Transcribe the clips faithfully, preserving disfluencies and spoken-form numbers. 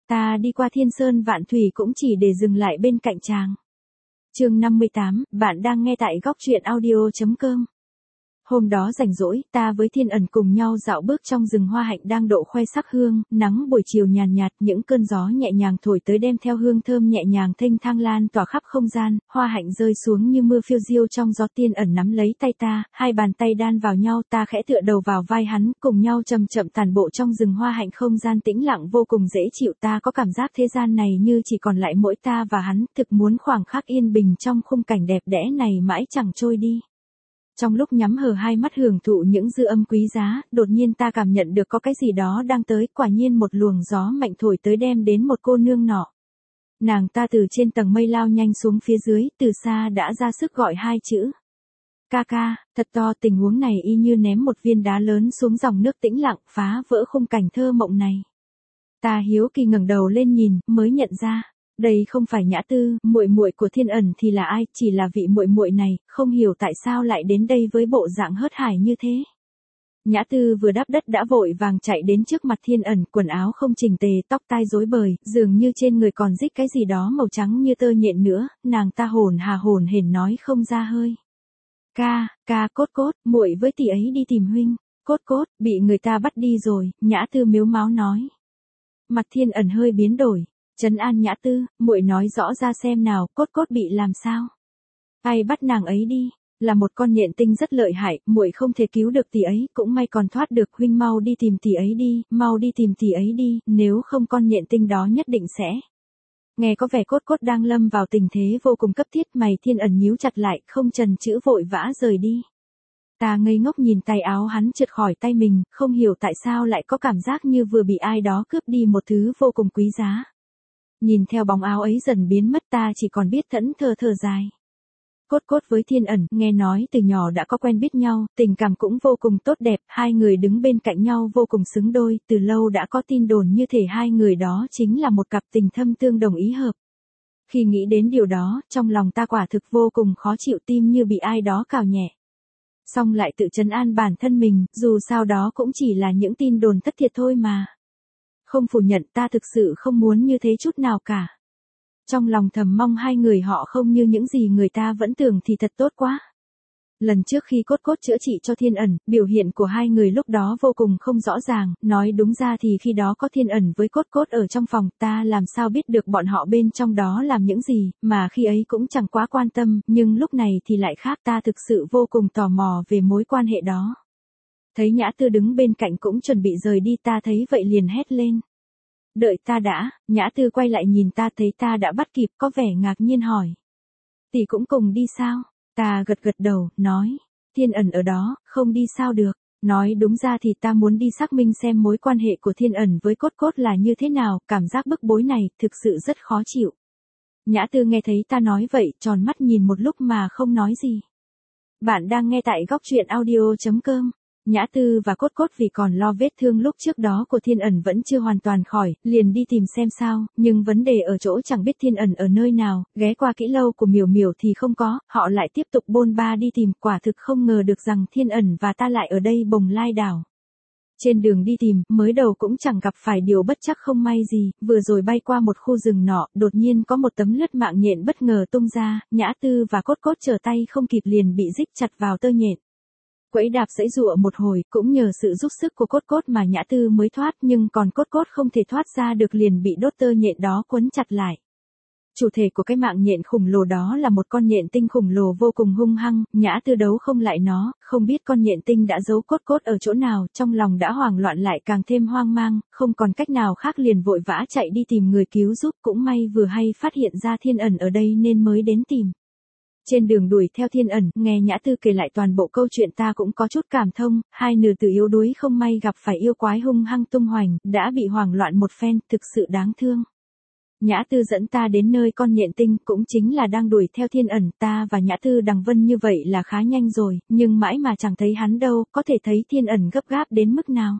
ta đi qua thiên sơn vạn thủy cũng chỉ để dừng lại bên cạnh chàng. Chương năm mươi tám, bạn đang nghe tại góc truyện audio chấm com. Hôm đó rảnh rỗi, ta với Thiên Ẩn cùng nhau dạo bước trong rừng hoa hạnh đang độ khoe sắc hương, nắng buổi chiều nhàn nhạt, những cơn gió nhẹ nhàng thổi tới đem theo hương thơm nhẹ nhàng thênh thang lan tỏa khắp không gian, hoa hạnh rơi xuống như mưa phiêu diêu trong gió. Thiên Ẩn nắm lấy tay ta, hai bàn tay đan vào nhau, ta khẽ tựa đầu vào vai hắn, cùng nhau chậm chậm tản bộ trong rừng hoa hạnh. Không gian tĩnh lặng vô cùng dễ chịu, ta có cảm giác thế gian này như chỉ còn lại mỗi ta và hắn, thực muốn khoảng khắc yên bình trong khung cảnh đẹp đẽ này mãi chẳng trôi đi. Trong lúc nhắm hờ hai mắt hưởng thụ những dư âm quý giá, đột nhiên ta cảm nhận được có cái gì đó đang tới, quả nhiên một luồng gió mạnh thổi tới đem đến một cô nương nọ. Nàng ta từ trên tầng mây lao nhanh xuống phía dưới, từ xa đã ra sức gọi hai chữ. Ca ca, thật to. Tình huống này y như ném một viên đá lớn xuống dòng nước tĩnh lặng, phá vỡ khung cảnh thơ mộng này. Ta hiếu kỳ ngẩng đầu lên nhìn, mới nhận ra. Đây không phải Nhã Tư, muội muội của Thiên Ẩn thì là ai, chỉ là vị muội muội này, không hiểu tại sao lại đến đây với bộ dạng hớt hải như thế. Nhã Tư vừa đáp đất đã vội vàng chạy đến trước mặt Thiên Ẩn, quần áo không chỉnh tề, tóc tai rối bời, dường như trên người còn rít cái gì đó màu trắng như tơ nhện nữa, nàng ta hồn hà hồn hển nói không ra hơi. Ca, ca, Cốt Cốt, muội với tỷ ấy đi tìm huynh. Cốt Cốt, bị người ta bắt đi rồi, Nhã Tư mếu máo nói. Mặt Thiên Ẩn hơi biến đổi. Trấn an Nhã Tư, muội nói rõ ra xem nào, Cốt Cốt bị làm sao? Ai bắt nàng ấy đi? Là một con nhện tinh rất lợi hại, muội không thể cứu được tỷ ấy, cũng may còn thoát được. Huynh mau đi tìm tỷ ấy đi, mau đi tìm tỷ ấy đi, nếu không con nhện tinh đó nhất định sẽ. Nghe có vẻ Cốt Cốt đang lâm vào tình thế vô cùng cấp thiết, mày Thiên Ẩn nhíu chặt lại, không chần chữ vội vã rời đi. Ta ngây ngốc nhìn tay áo hắn trượt khỏi tay mình, không hiểu tại sao lại có cảm giác như vừa bị ai đó cướp đi một thứ vô cùng quý giá. Nhìn theo bóng áo ấy dần biến mất, ta chỉ còn biết thẫn thờ thở dài. Cốt Cốt với Thiên Ẩn, nghe nói từ nhỏ đã có quen biết nhau, tình cảm cũng vô cùng tốt đẹp, hai người đứng bên cạnh nhau vô cùng xứng đôi, từ lâu đã có tin đồn như thể hai người đó chính là một cặp tình thâm tương đồng ý hợp. Khi nghĩ đến điều đó, trong lòng ta quả thực vô cùng khó chịu, tim như bị ai đó cào nhẹ. Xong lại tự trấn an bản thân mình, dù sao đó cũng chỉ là những tin đồn thất thiệt thôi mà. Không phủ nhận, ta thực sự không muốn như thế chút nào cả. Trong lòng thầm mong hai người họ không như những gì người ta vẫn tưởng thì thật tốt quá. Lần trước khi Cốt Cốt chữa trị cho Thiên Ẩn, biểu hiện của hai người lúc đó vô cùng không rõ ràng, nói đúng ra thì khi đó có Thiên Ẩn với Cốt Cốt ở trong phòng, ta làm sao biết được bọn họ bên trong đó làm những gì, mà khi ấy cũng chẳng quá quan tâm, nhưng lúc này thì lại khác, ta thực sự vô cùng tò mò về mối quan hệ đó. Thấy Nhã Tư đứng bên cạnh cũng chuẩn bị rời đi, ta thấy vậy liền hét lên. Đợi ta đã. Nhã Tư quay lại nhìn ta, thấy ta đã bắt kịp, có vẻ ngạc nhiên hỏi. Tỷ cũng cùng đi sao? Ta gật gật đầu, nói. Thiên Ẩn ở đó, không đi sao được. Nói đúng ra thì ta muốn đi xác minh xem mối quan hệ của Thiên Ẩn với Cốt Cốt là như thế nào, cảm giác bức bối này, thực sự rất khó chịu. Nhã Tư nghe thấy ta nói vậy, tròn mắt nhìn một lúc mà không nói gì. Bạn đang nghe tại góc truyện audio chấm com. Nhã Tư và Cốt Cốt vì còn lo vết thương lúc trước đó của Thiên Ẩn vẫn chưa hoàn toàn khỏi, liền đi tìm xem sao, nhưng vấn đề ở chỗ chẳng biết Thiên Ẩn ở nơi nào, ghé qua kỹ lâu của Miểu Miểu thì không có, họ lại tiếp tục bôn ba đi tìm, quả thực không ngờ được rằng Thiên Ẩn và ta lại ở đây Bồng Lai đảo. Trên đường đi tìm, mới đầu cũng chẳng gặp phải điều bất trắc không may gì, vừa rồi bay qua một khu rừng nọ, đột nhiên có một tấm lưới mạng nhện bất ngờ tung ra, Nhã Tư và Cốt Cốt trở tay không kịp liền bị rích chặt vào tơ nhện. Quẫy đạp giãy giụa một hồi, cũng nhờ sự giúp sức của Cốt Cốt mà Nhã Tư mới thoát, nhưng còn Cốt Cốt không thể thoát ra được liền bị đốt tơ nhện đó quấn chặt lại. Chủ thể của cái mạng nhện khổng lồ đó là một con nhện tinh khổng lồ vô cùng hung hăng, Nhã Tư đấu không lại nó, không biết con nhện tinh đã giấu Cốt Cốt ở chỗ nào, trong lòng đã hoảng loạn lại càng thêm hoang mang, không còn cách nào khác liền vội vã chạy đi tìm người cứu giúp, cũng may vừa hay phát hiện ra Thiên Ẩn ở đây nên mới đến tìm. Trên đường đuổi theo Thiên Ẩn, nghe Nhã Tư kể lại toàn bộ câu chuyện ta cũng có chút cảm thông, hai nửa tử yếu đuối không may gặp phải yêu quái hung hăng tung hoành, đã bị hoảng loạn một phen, thực sự đáng thương. Nhã Tư dẫn ta đến nơi con nhện tinh, cũng chính là đang đuổi theo Thiên Ẩn, ta và Nhã Tư đằng vân như vậy là khá nhanh rồi, nhưng mãi mà chẳng thấy hắn đâu, có thể thấy Thiên Ẩn gấp gáp đến mức nào.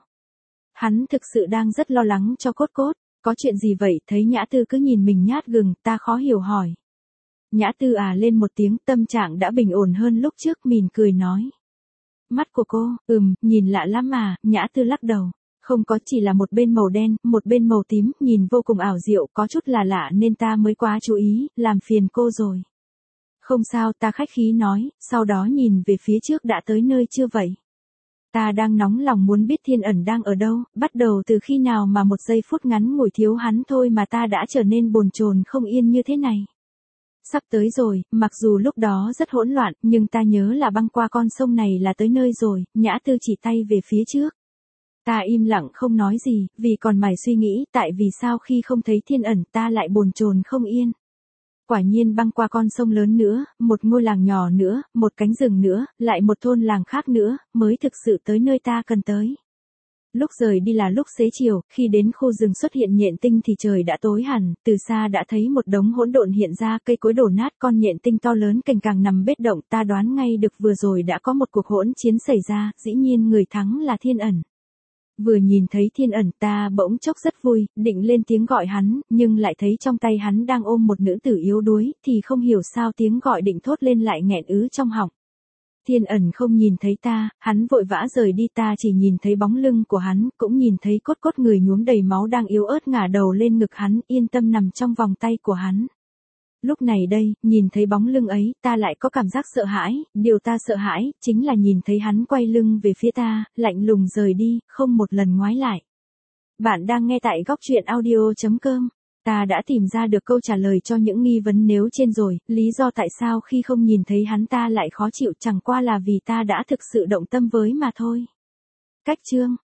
Hắn thực sự đang rất lo lắng cho Cốt Cốt, có chuyện gì vậy, thấy Nhã Tư cứ nhìn mình nhát gừng, ta khó hiểu hỏi. Nhã Tư à lên một tiếng, tâm trạng đã bình ổn hơn lúc trước, mỉm cười nói. Mắt của cô, ừm, nhìn lạ lắm mà, Nhã Tư lắc đầu. Không có, chỉ là một bên màu đen, một bên màu tím, nhìn vô cùng ảo diệu, có chút là lạ nên ta mới quá chú ý, làm phiền cô rồi. Không sao, ta khách khí nói, sau đó nhìn về phía trước đã tới nơi chưa vậy? Ta đang nóng lòng muốn biết Thiên Ẩn đang ở đâu, bắt đầu từ khi nào mà một giây phút ngắn ngủi thiếu hắn thôi mà ta đã trở nên bồn chồn không yên như thế này. Sắp tới rồi, mặc dù lúc đó rất hỗn loạn, nhưng ta nhớ là băng qua con sông này là tới nơi rồi, Nhã Tư chỉ tay về phía trước. Ta im lặng không nói gì, vì còn mải suy nghĩ tại vì sao khi không thấy Thiên Ẩn ta lại bồn chồn không yên. Quả nhiên băng qua con sông lớn nữa, một ngôi làng nhỏ nữa, một cánh rừng nữa, lại một thôn làng khác nữa, mới thực sự tới nơi ta cần tới. Lúc rời đi là lúc xế chiều, khi đến khu rừng xuất hiện nhện tinh thì trời đã tối hẳn, từ xa đã thấy một đống hỗn độn hiện ra, cây cối đổ nát, con nhện tinh to lớn cành càng nằm bết động, ta đoán ngay được vừa rồi đã có một cuộc hỗn chiến xảy ra, dĩ nhiên người thắng là Thiên Ẩn. Vừa nhìn thấy Thiên Ẩn ta bỗng chốc rất vui, định lên tiếng gọi hắn, nhưng lại thấy trong tay hắn đang ôm một nữ tử yếu đuối, thì không hiểu sao tiếng gọi định thốt lên lại nghẹn ứ trong họng. Thiên Ẩn không nhìn thấy ta, hắn vội vã rời đi, ta chỉ nhìn thấy bóng lưng của hắn, cũng nhìn thấy cốt cốt người nhuốm đầy máu đang yếu ớt ngả đầu lên ngực hắn, yên tâm nằm trong vòng tay của hắn. Lúc này đây, nhìn thấy bóng lưng ấy, ta lại có cảm giác sợ hãi, điều ta sợ hãi, chính là nhìn thấy hắn quay lưng về phía ta, lạnh lùng rời đi, không một lần ngoái lại. Bạn đang nghe tại góc truyện audio chấm com. Ta đã tìm ra được câu trả lời cho những nghi vấn nếu trên rồi, lý do tại sao khi không nhìn thấy hắn ta lại khó chịu chẳng qua là vì ta đã thực sự động tâm với mà thôi. Cách chương